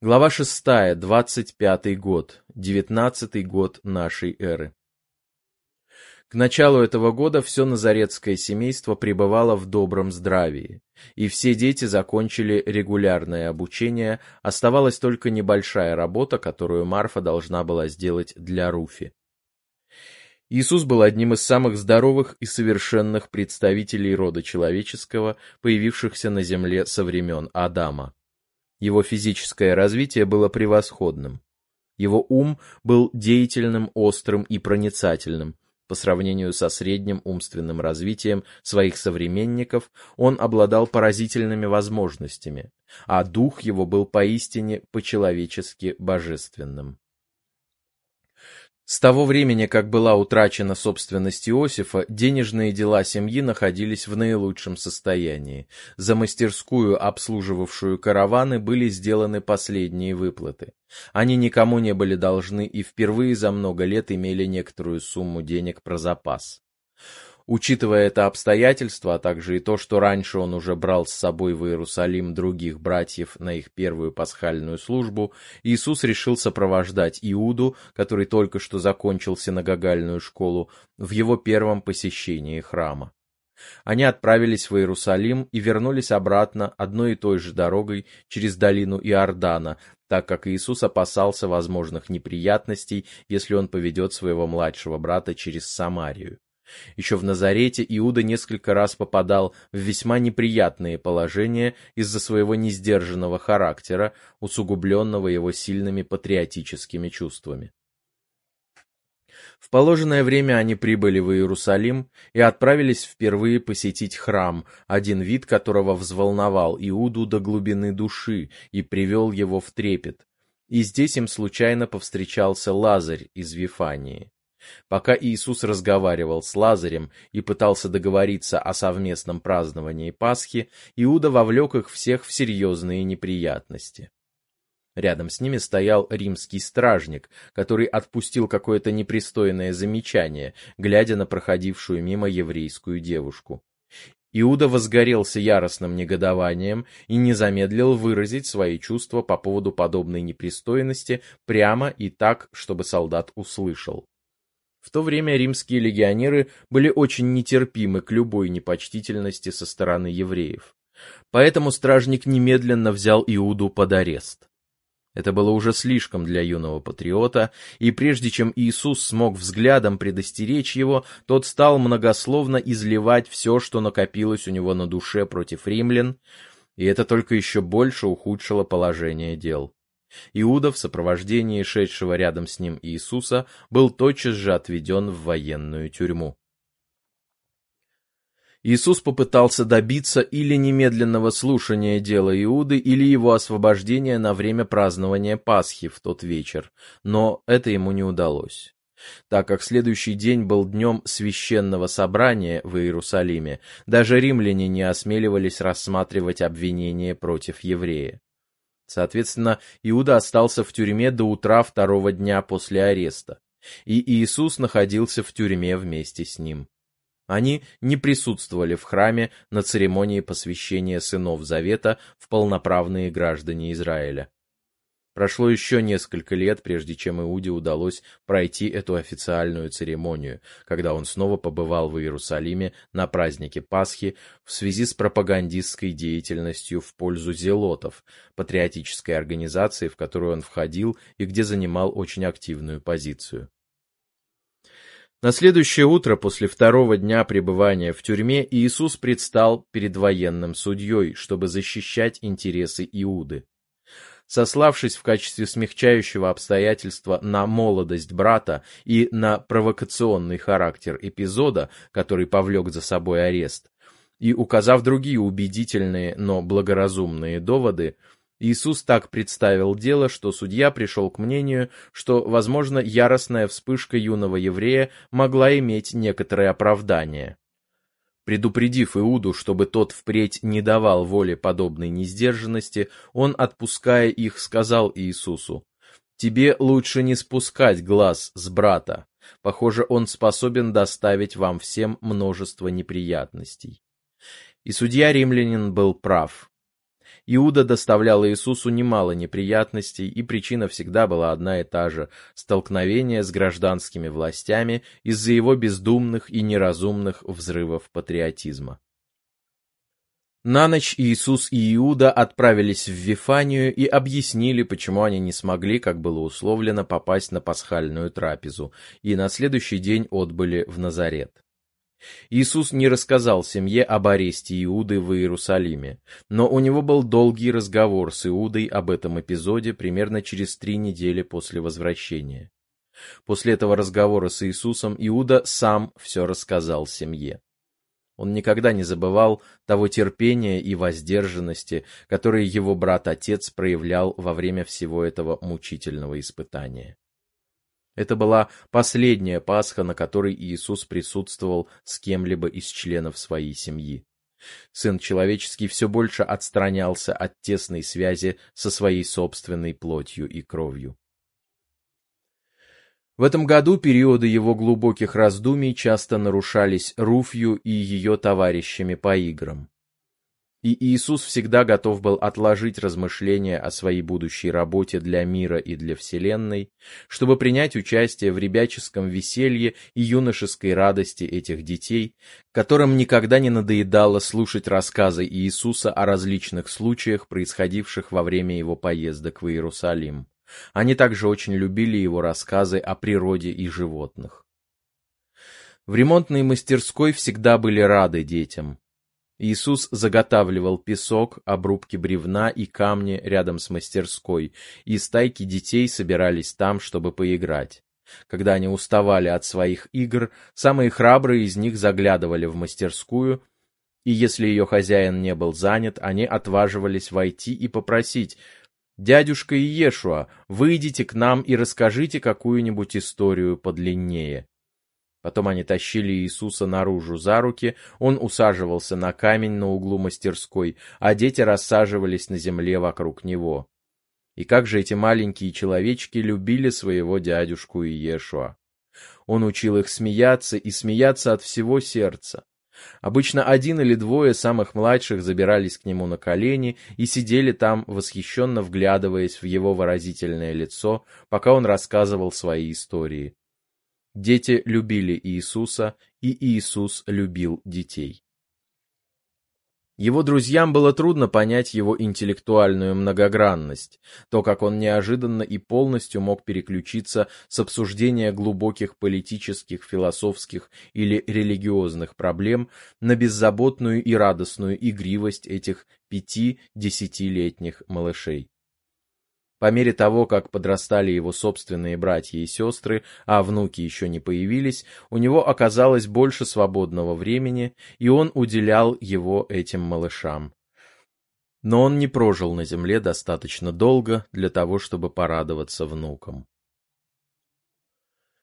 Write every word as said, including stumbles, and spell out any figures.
Глава шестая, двадцать пятый год, девятнадцатый год нашей эры. К началу этого года все назаретское семейство пребывало в добром здравии, и все дети закончили регулярное обучение, оставалась только небольшая работа, которую Марфа должна была сделать для Руфи. Иисус был одним из самых здоровых и совершенных представителей рода человеческого, появившихся на земле со времен Адама. Его физическое развитие было превосходным. Его ум был деятельным, острым и проницательным. По сравнению со средним умственным развитием своих современников, он обладал поразительными возможностями, а дух его был поистине по-человечески божественным. С того времени, как была утрачена собственность Иосифа, денежные дела семьи находились в наилучшем состоянии. За мастерскую, обслуживавшую караваны, были сделаны последние выплаты. Они никому не были должны и впервые за много лет имели некоторую сумму денег про запас. Учитывая это обстоятельство, а также и то, что раньше он уже брал с собой в Иерусалим других братьев на их первую пасхальную службу, Иисус решил сопровождать Иуду, который только что закончил синагогальную школу, в его первом посещении храма. Они отправились в Иерусалим и вернулись обратно одной и той же дорогой через долину Иордана, так как Иисус опасался возможных неприятностей, если он поведет своего младшего брата через Самарию. Еще в Назарете Иуда несколько раз попадал в весьма неприятные положения из-за своего несдержанного характера, усугубленного его сильными патриотическими чувствами. В положенное время они прибыли в Иерусалим и отправились впервые посетить храм, один вид которого взволновал Иуду до глубины души и привел его в трепет. И здесь им случайно повстречался Лазарь из Вифании. Пока Иисус разговаривал с Лазарем и пытался договориться о совместном праздновании Пасхи, Иуда вовлек их всех в серьезные неприятности. Рядом с ними стоял римский стражник, который отпустил какое-то непристойное замечание, глядя на проходившую мимо еврейскую девушку. Иуда возгорелся яростным негодованием и не замедлил выразить свои чувства по поводу подобной непристойности прямо и так, чтобы солдат услышал. В то время римские легионеры были очень нетерпимы к любой непочтительности со стороны евреев. Поэтому стражник немедленно взял Иуду под арест. Это было уже слишком для юного патриота, и прежде чем Иисус смог взглядом предостеречь его, тот стал многословно изливать все, что накопилось у него на душе против римлян, и это только еще больше ухудшило положение дел. Иуда в сопровождении шедшего рядом с ним Иисуса был тотчас же отведен в военную тюрьму. Иисус попытался добиться или немедленного слушания дела Иуды, или его освобождения на время празднования Пасхи в тот вечер, но это ему не удалось. Так как следующий день был днем священного собрания в Иерусалиме, даже римляне не осмеливались рассматривать обвинение против еврея. Соответственно, Иуда остался в тюрьме до утра второго дня после ареста, и Иисус находился в тюрьме вместе с ним. Они не присутствовали в храме на церемонии посвящения сынов Завета в полноправные граждане Израиля. Прошло еще несколько лет, прежде чем Иуде удалось пройти эту официальную церемонию, когда он снова побывал в Иерусалиме на празднике Пасхи в связи с пропагандистской деятельностью в пользу зелотов, патриотической организации, в которую он входил и где занимал очень активную позицию. На следующее утро после второго дня пребывания в тюрьме Иисус предстал перед военным судьей, чтобы защищать интересы Иуды. Сославшись в качестве смягчающего обстоятельства на молодость брата и на провокационный характер эпизода, который повлек за собой арест, и указав другие убедительные, но благоразумные доводы, Иисус так представил дело, что судья пришел к мнению, что, возможно, яростная вспышка юного еврея могла иметь некоторое оправдание. Предупредив Иуду, чтобы тот впредь не давал воли подобной несдержанности, он, отпуская их, сказал Иисусу: «Тебе лучше не спускать глаз с брата. Похоже, он способен доставить вам всем множество неприятностей». И судья-римлянин был прав. Иуда доставлял Иисусу немало неприятностей, и причина всегда была одна и та же – столкновение с гражданскими властями из-за его бездумных и неразумных взрывов патриотизма. На ночь Иисус и Иуда отправились в Вифанию и объяснили, почему они не смогли, как было условлено, попасть на пасхальную трапезу, и на следующий день отбыли в Назарет. Иисус не рассказал семье об аресте Иуды в Иерусалиме, но у него был долгий разговор с Иудой об этом эпизоде примерно через три недели после возвращения. После этого разговора с Иисусом Иуда сам все рассказал семье. Он никогда не забывал того терпения и воздержанности, которые его брат-отец проявлял во время всего этого мучительного испытания. Это была последняя Пасха, на которой Иисус присутствовал с кем-либо из членов своей семьи. Сын человеческий все больше отстранялся от тесной связи со своей собственной плотью и кровью. В этом году периоды его глубоких раздумий часто нарушались Руфью и ее товарищами по играм. И Иисус всегда готов был отложить размышления о своей будущей работе для мира и для Вселенной, чтобы принять участие в ребяческом веселье и юношеской радости этих детей, которым никогда не надоедало слушать рассказы Иисуса о различных случаях, происходивших во время его поездок в Иерусалим. Они также очень любили его рассказы о природе и животных. В ремонтной мастерской всегда были рады детям. Иисус заготавливал песок, обрубки бревна и камни рядом с мастерской, и стайки детей собирались там, чтобы поиграть. Когда они уставали от своих игр, самые храбрые из них заглядывали в мастерскую, и если ее хозяин не был занят, они отваживались войти и попросить: «Дядюшка Иешуа, выйдите к нам и расскажите какую-нибудь историю подлиннее». Потом они тащили Иисуса наружу за руки, он усаживался на камень на углу мастерской, а дети рассаживались на земле вокруг него. И как же эти маленькие человечки любили своего дядюшку Иешуа. Он учил их смеяться и смеяться от всего сердца. Обычно один или двое самых младших забирались к нему на колени и сидели там, восхищенно вглядываясь в его выразительное лицо, пока он рассказывал свои истории. Дети любили Иисуса, и Иисус любил детей. Его друзьям было трудно понять его интеллектуальную многогранность, то, как он неожиданно и полностью мог переключиться с обсуждения глубоких политических, философских или религиозных проблем на беззаботную и радостную игривость этих пяти-десятилетних малышей. По мере того, как подрастали его собственные братья и сестры, а внуки еще не появились, у него оказалось больше свободного времени, и он уделял его этим малышам. Но он не прожил на земле достаточно долго для того, чтобы порадоваться внукам.